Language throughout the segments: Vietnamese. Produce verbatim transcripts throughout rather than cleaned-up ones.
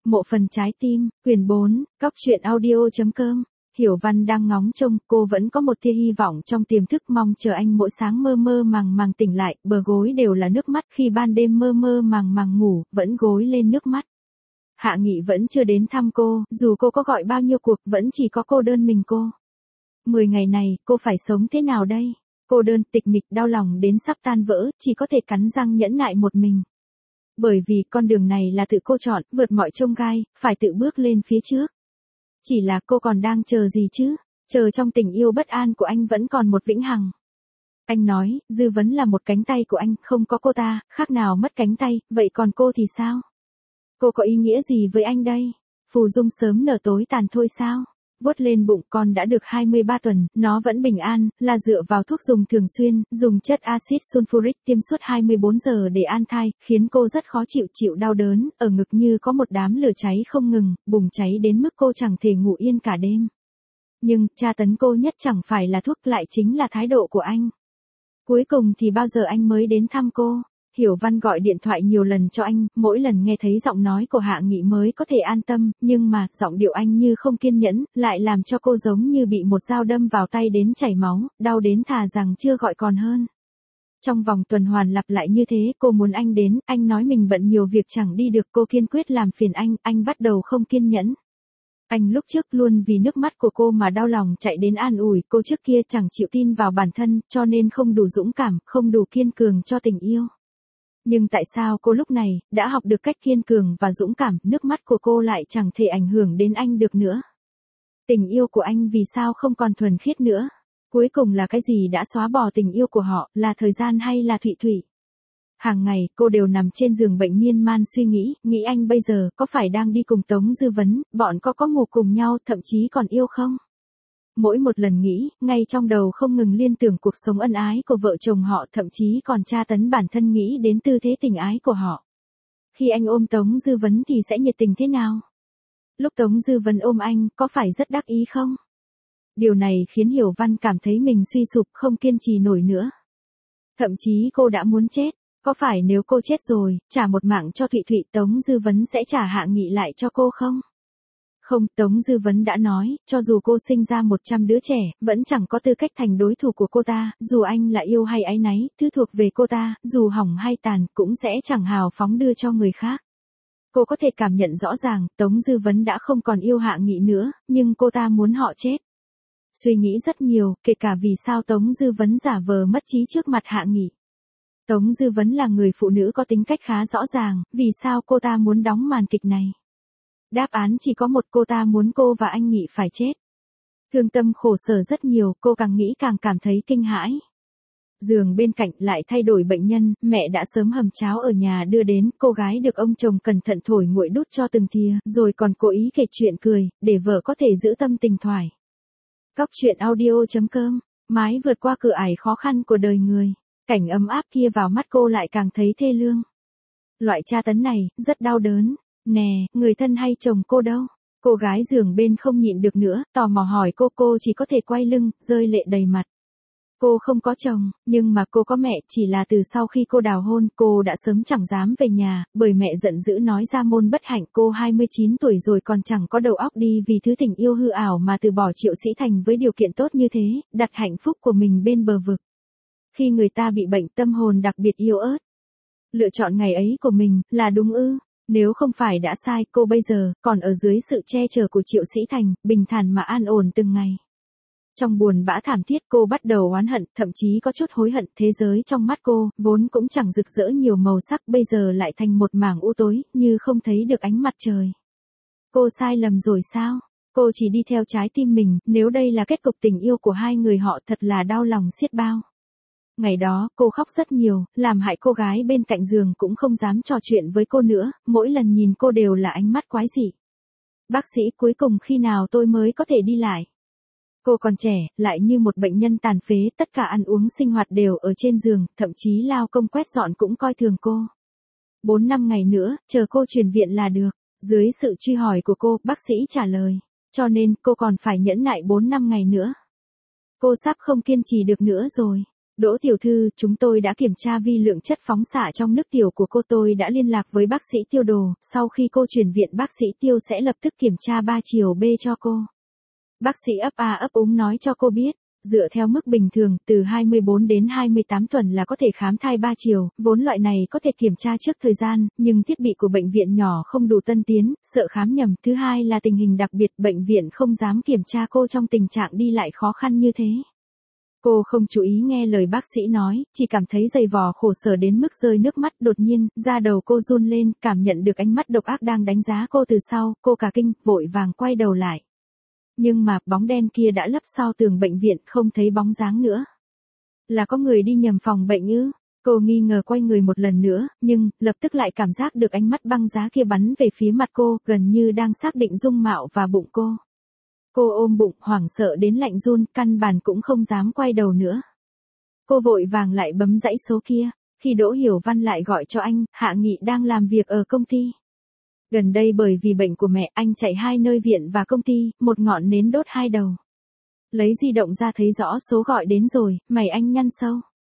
Mộ phần trái tim, quyển bốn, cóc truyện audio.com. Hiểu Văn đang ngóng trông, cô vẫn có một tia hy vọng trong tiềm thức, mong chờ anh mỗi sáng mơ mơ màng màng tỉnh lại, bờ gối đều là nước mắt, khi ban đêm mơ mơ màng màng ngủ, vẫn gối lên nước mắt. Hạ Nghị vẫn chưa đến thăm cô, dù cô có gọi bao nhiêu cuộc, vẫn chỉ có cô đơn mình cô. Mười ngày này, cô phải sống thế nào đây? Cô đơn, tịch mịch, đau lòng đến sắp tan vỡ, chỉ có thể cắn răng nhẫn nại một mình. Bởi vì con đường này là tự cô chọn, vượt mọi chông gai, phải tự bước lên phía trước. Chỉ là cô còn đang chờ gì chứ? Chờ trong tình yêu bất an của anh vẫn còn một vĩnh hằng. Anh nói, Dư Vấn là một cánh tay của anh, không có cô ta, khác nào mất cánh tay, vậy còn cô thì sao? Cô có ý nghĩa gì với anh đây? Phù dung sớm nở tối tàn thôi sao? Vuốt lên bụng, con đã được hai mươi ba tuần, nó vẫn bình an, là dựa vào thuốc dùng thường xuyên, dùng chất axit sulfuric tiêm suốt hai mươi bốn giờ để an thai, khiến cô rất khó chịu, chịu đau đớn, ở ngực như có một đám lửa cháy không ngừng, bùng cháy đến mức cô chẳng thể ngủ yên cả đêm. Nhưng, tra tấn cô nhất chẳng phải là thuốc, lại chính là thái độ của anh. Cuối cùng thì bao giờ anh mới đến thăm cô? Hiểu Văn gọi điện thoại nhiều lần cho anh, mỗi lần nghe thấy giọng nói của Hạ Nghị mới có thể an tâm, nhưng mà, giọng điệu anh như không kiên nhẫn, lại làm cho cô giống như bị một dao đâm vào tay đến chảy máu, đau đến thà rằng chưa gọi còn hơn. Trong vòng tuần hoàn lặp lại như thế, cô muốn anh đến, anh nói mình bận nhiều việc chẳng đi được, cô kiên quyết làm phiền anh, anh bắt đầu không kiên nhẫn. Anh lúc trước luôn vì nước mắt của cô mà đau lòng chạy đến an ủi, cô trước kia chẳng chịu tin vào bản thân, cho nên không đủ dũng cảm, không đủ kiên cường cho tình yêu. Nhưng tại sao cô lúc này, đã học được cách kiên cường và dũng cảm, nước mắt của cô lại chẳng thể ảnh hưởng đến anh được nữa? Tình yêu của anh vì sao không còn thuần khiết nữa? Cuối cùng là cái gì đã xóa bỏ tình yêu của họ, là thời gian hay là Thụy Thủy? Hàng ngày, cô đều nằm trên giường bệnh miên man suy nghĩ, nghĩ anh bây giờ, có phải đang đi cùng Tống Dư Vấn, bọn có có ngủ cùng nhau, thậm chí còn yêu không? Mỗi một lần nghĩ, ngay trong đầu không ngừng liên tưởng cuộc sống ân ái của vợ chồng họ, thậm chí còn tra tấn bản thân nghĩ đến tư thế tình ái của họ. Khi anh ôm Tống Dư Vấn thì sẽ nhiệt tình thế nào? Lúc Tống Dư Vấn ôm anh, có phải rất đắc ý không? Điều này khiến Hiểu Văn cảm thấy mình suy sụp, không kiên trì nổi nữa. Thậm chí cô đã muốn chết. Có phải nếu cô chết rồi, trả một mạng cho Thụy Thụy, Tống Dư Vấn sẽ trả Hạ Nghị lại cho cô không? Không, Tống Dư Vấn đã nói, cho dù cô sinh ra một trăm đứa trẻ, vẫn chẳng có tư cách thành đối thủ của cô ta, dù anh là yêu hay áy náy, thứ thuộc về cô ta, dù hỏng hay tàn, cũng sẽ chẳng hào phóng đưa cho người khác. Cô có thể cảm nhận rõ ràng, Tống Dư Vấn đã không còn yêu Hạ Nghị nữa, nhưng cô ta muốn họ chết. Suy nghĩ rất nhiều, kể cả vì sao Tống Dư Vấn giả vờ mất trí trước mặt Hạ Nghị. Tống Dư Vấn là người phụ nữ có tính cách khá rõ ràng, vì sao cô ta muốn đóng màn kịch này? Đáp án chỉ có một, cô ta muốn cô và anh Nghị phải chết. Thương tâm khổ sở rất nhiều, cô càng nghĩ càng cảm thấy kinh hãi. Giường bên cạnh lại thay đổi bệnh nhân, mẹ đã sớm hầm cháo ở nhà đưa đến, cô gái được ông chồng cẩn thận thổi nguội đút cho từng thìa, rồi còn cố ý kể chuyện cười, để vợ có thể giữ tâm tình thoải. Cóc truyện audio.com, mái vượt qua cửa ải khó khăn của đời người. Cảnh ấm áp kia vào mắt cô lại càng thấy thê lương. Loại tra tấn này, rất đau đớn. Nè, người thân hay chồng cô đâu? Cô gái giường bên không nhịn được nữa, tò mò hỏi cô, cô chỉ có thể quay lưng, rơi lệ đầy mặt. Cô không có chồng, nhưng mà cô có mẹ, chỉ là từ sau khi cô đào hôn, cô đã sớm chẳng dám về nhà, bởi mẹ giận dữ nói ra môn bất hạnh, cô hai mươi chín tuổi rồi còn chẳng có đầu óc đi vì thứ tình yêu hư ảo mà từ bỏ Triệu Sĩ Thành với điều kiện tốt như thế, đặt hạnh phúc của mình bên bờ vực. Khi người ta bị bệnh tâm hồn đặc biệt yếu ớt, lựa chọn ngày ấy của mình, là đúng ư? Nếu không phải đã sai, cô bây giờ, còn ở dưới sự che chở của Triệu Sĩ Thành, bình thản mà an ổn từng ngày. Trong buồn bã thảm thiết cô bắt đầu oán hận, thậm chí có chút hối hận, thế giới trong mắt cô, vốn cũng chẳng rực rỡ nhiều màu sắc, bây giờ lại thành một mảng u tối, như không thấy được ánh mặt trời. Cô sai lầm rồi sao? Cô chỉ đi theo trái tim mình, nếu đây là kết cục tình yêu của hai người họ thật là đau lòng xiết bao. Ngày đó, cô khóc rất nhiều, làm hại cô gái bên cạnh giường cũng không dám trò chuyện với cô nữa, mỗi lần nhìn cô đều là ánh mắt quái dị. Bác sĩ, cuối cùng khi nào tôi mới có thể đi lại? Cô còn trẻ, lại như một bệnh nhân tàn phế, tất cả ăn uống sinh hoạt đều ở trên giường, thậm chí lao công quét dọn cũng coi thường cô. Bốn năm ngày nữa, chờ cô chuyển viện là được. Dưới sự truy hỏi của cô, bác sĩ trả lời. Cho nên, cô còn phải nhẫn nại bốn năm ngày nữa. Cô sắp không kiên trì được nữa rồi. Đỗ tiểu thư, chúng tôi đã kiểm tra vi lượng chất phóng xạ trong nước tiểu của cô, tôi đã liên lạc với bác sĩ Tiêu Đồ, sau khi cô chuyển viện bác sĩ Tiêu sẽ lập tức kiểm tra ba chiều B cho cô. Bác sĩ ấp a ấp úng nói cho cô biết, dựa theo mức bình thường, từ hai mươi bốn đến hai mươi tám tuần là có thể khám thai ba chiều, vốn loại này có thể kiểm tra trước thời gian, nhưng thiết bị của bệnh viện nhỏ không đủ tân tiến, sợ khám nhầm. Thứ hai là tình hình đặc biệt, bệnh viện không dám kiểm tra cô trong tình trạng đi lại khó khăn như thế. Cô không chú ý nghe lời bác sĩ nói, chỉ cảm thấy dày vò khổ sở đến mức rơi nước mắt. Đột nhiên, da đầu cô run lên, cảm nhận được ánh mắt độc ác đang đánh giá cô từ sau, cô cả kinh, vội vàng quay đầu lại. Nhưng mà, bóng đen kia đã lấp sau tường bệnh viện, không thấy bóng dáng nữa. Là có người đi nhầm phòng bệnh ư? Cô nghi ngờ quay người một lần nữa, nhưng, lập tức lại cảm giác được ánh mắt băng giá kia bắn về phía mặt cô, gần như đang xác định dung mạo và bụng cô. Cô ôm bụng, hoảng sợ đến lạnh run, căn bản cũng không dám quay đầu nữa. Cô vội vàng lại bấm dãy số kia, khi Đỗ Hiểu Văn lại gọi cho anh, Hạ Nghị đang làm việc ở công ty. Gần đây bởi vì bệnh của mẹ, anh chạy hai nơi viện và công ty, một ngọn nến đốt hai đầu. Lấy di động ra thấy rõ số gọi đến rồi, mày anh nhăn sâu.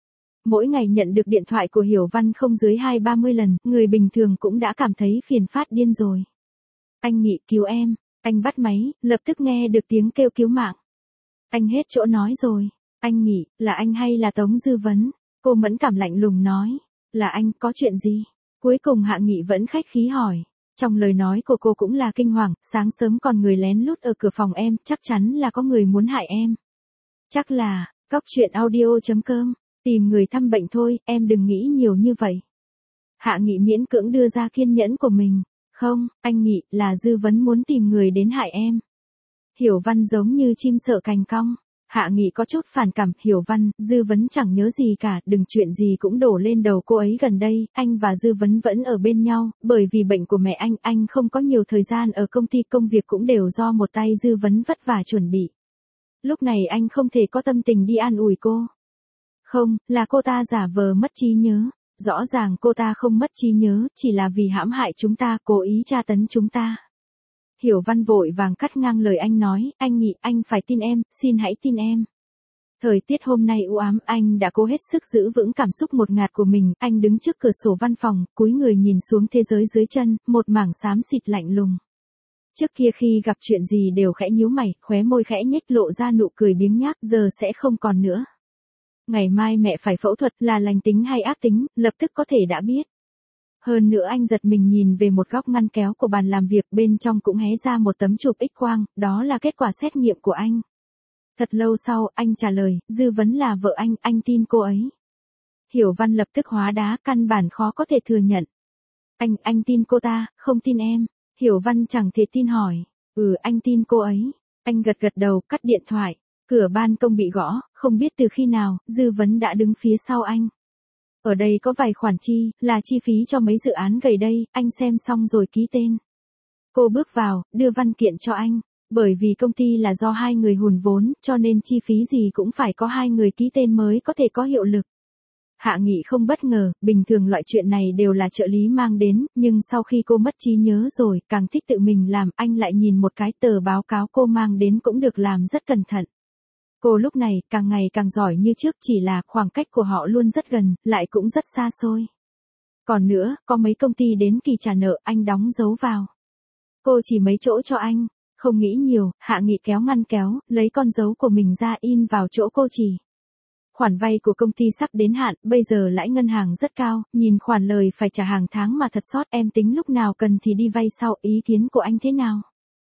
Mỗi ngày nhận được điện thoại của Hiểu Văn không dưới hai ba mươi lần, người bình thường cũng đã cảm thấy phiền phát điên rồi. Anh Nghị, cứu em. Anh bắt máy, lập tức nghe được tiếng kêu cứu mạng. Anh hết chỗ nói rồi. Anh Nghị, là anh hay là Tống Dư Vấn? Cô mẫn cảm lạnh lùng nói. Là anh, có chuyện gì? Cuối cùng Hạ Nghị vẫn khách khí hỏi. Trong lời nói của cô cũng là kinh hoàng, sáng sớm còn người lén lút ở cửa phòng em, chắc chắn là có người muốn hại em. Chắc là, cóc truyện audio chấm com, tìm người thăm bệnh thôi, em đừng nghĩ nhiều như vậy. Hạ Nghị miễn cưỡng đưa ra kiên nhẫn của mình. Không, anh Nghị, là Dư Vấn muốn tìm người đến hại em. Hiểu Văn giống như chim sợ cành cong. Hạ Nghị có chút phản cảm, Hiểu Văn, Dư Vấn chẳng nhớ gì cả, đừng chuyện gì cũng đổ lên đầu cô ấy. Gần đây, anh và Dư Vấn vẫn ở bên nhau, bởi vì bệnh của mẹ anh, anh không có nhiều thời gian ở công ty, công việc cũng đều do một tay Dư Vấn vất vả chuẩn bị. Lúc này anh không thể có tâm tình đi an ủi cô. Không, là cô ta giả vờ mất trí nhớ. Rõ ràng cô ta không mất trí nhớ, chỉ là vì hãm hại chúng ta, cố ý tra tấn chúng ta. Hiểu Văn vội vàng cắt ngang lời anh nói, anh Nghị, anh phải tin em, xin hãy tin em. Thời tiết hôm nay u ám, anh đã cố hết sức giữ vững cảm xúc ngột ngạt của mình, anh đứng trước cửa sổ văn phòng, cúi người nhìn xuống thế giới dưới chân, một mảng xám xịt lạnh lùng. Trước kia khi gặp chuyện gì đều khẽ nhíu mày, khóe môi khẽ nhếch lộ ra nụ cười biếng nhác, giờ sẽ không còn nữa. Ngày mai mẹ phải phẫu thuật, là lành tính hay ác tính, lập tức có thể đã biết. Hơn nữa anh giật mình nhìn về một góc ngăn kéo của bàn làm việc, bên trong cũng hé ra một tấm chụp X-quang, đó là kết quả xét nghiệm của anh. Thật lâu sau, anh trả lời, Dư Vấn là vợ anh, anh tin cô ấy. Hiểu Văn lập tức hóa đá, căn bản khó có thể thừa nhận. Anh, anh tin cô ta, không tin em. Hiểu Văn chẳng thể tin hỏi, ừ anh tin cô ấy. Anh gật gật đầu, cắt điện thoại. Cửa ban công bị gõ, không biết từ khi nào, Dư Vấn đã đứng phía sau anh. Ở đây có vài khoản chi, là chi phí cho mấy dự án gần đây, anh xem xong rồi ký tên. Cô bước vào, đưa văn kiện cho anh, bởi vì công ty là do hai người hùn vốn, cho nên chi phí gì cũng phải có hai người ký tên mới có thể có hiệu lực. Hạ Nghị không bất ngờ, bình thường loại chuyện này đều là trợ lý mang đến, nhưng sau khi cô mất trí nhớ rồi, càng thích tự mình làm, anh lại nhìn một cái tờ báo cáo cô mang đến cũng được làm rất cẩn thận. Cô lúc này, càng ngày càng giỏi như trước, chỉ là khoảng cách của họ luôn rất gần, lại cũng rất xa xôi. Còn nữa, có mấy công ty đến kỳ trả nợ, anh đóng dấu vào. Cô chỉ mấy chỗ cho anh, không nghĩ nhiều, Hạ Nghị kéo ngăn kéo, lấy con dấu của mình ra in vào chỗ cô chỉ. Khoản vay của công ty sắp đến hạn, bây giờ lãi ngân hàng rất cao, nhìn khoản lời phải trả hàng tháng mà thật xót, em tính lúc nào cần thì đi vay sau, ý kiến của anh thế nào?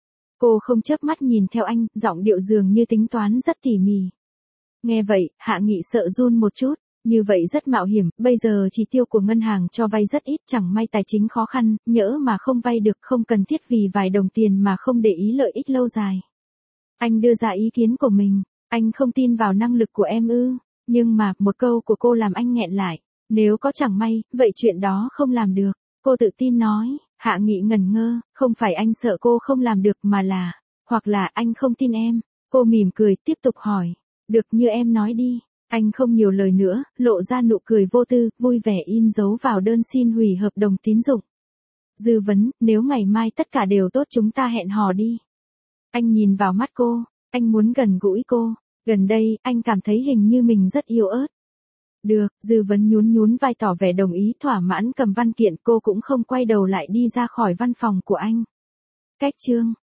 Cô không chớp mắt nhìn theo anh, giọng điệu dường như tính toán rất tỉ mỉ. Nghe vậy, Hạ Nghị sợ run một chút, như vậy rất mạo hiểm, bây giờ chỉ tiêu của ngân hàng cho vay rất ít, chẳng may tài chính khó khăn, nhỡ mà không vay được, không cần thiết vì vài đồng tiền mà không để ý lợi ích lâu dài. Anh đưa ra ý kiến của mình, anh không tin vào năng lực của em ư, nhưng mà, một câu của cô làm anh nghẹn lại, nếu có chẳng may, vậy chuyện đó không làm được, cô tự tin nói. Hạ Nghị ngẩn ngơ, không phải anh sợ cô không làm được mà là, hoặc là anh không tin em. Cô mỉm cười, tiếp tục hỏi, được như em nói đi. Anh không nhiều lời nữa, lộ ra nụ cười vô tư, vui vẻ in dấu vào đơn xin hủy hợp đồng tín dụng. Dư Vấn, nếu ngày mai tất cả đều tốt chúng ta hẹn hò đi. Anh nhìn vào mắt cô, anh muốn gần gũi cô. Gần đây, anh cảm thấy hình như mình rất yếu ớt. Được, Dư Vấn nhún nhún vai tỏ vẻ đồng ý, thỏa mãn cầm văn kiện, cô cũng không quay đầu lại đi ra khỏi văn phòng của anh. Cách chương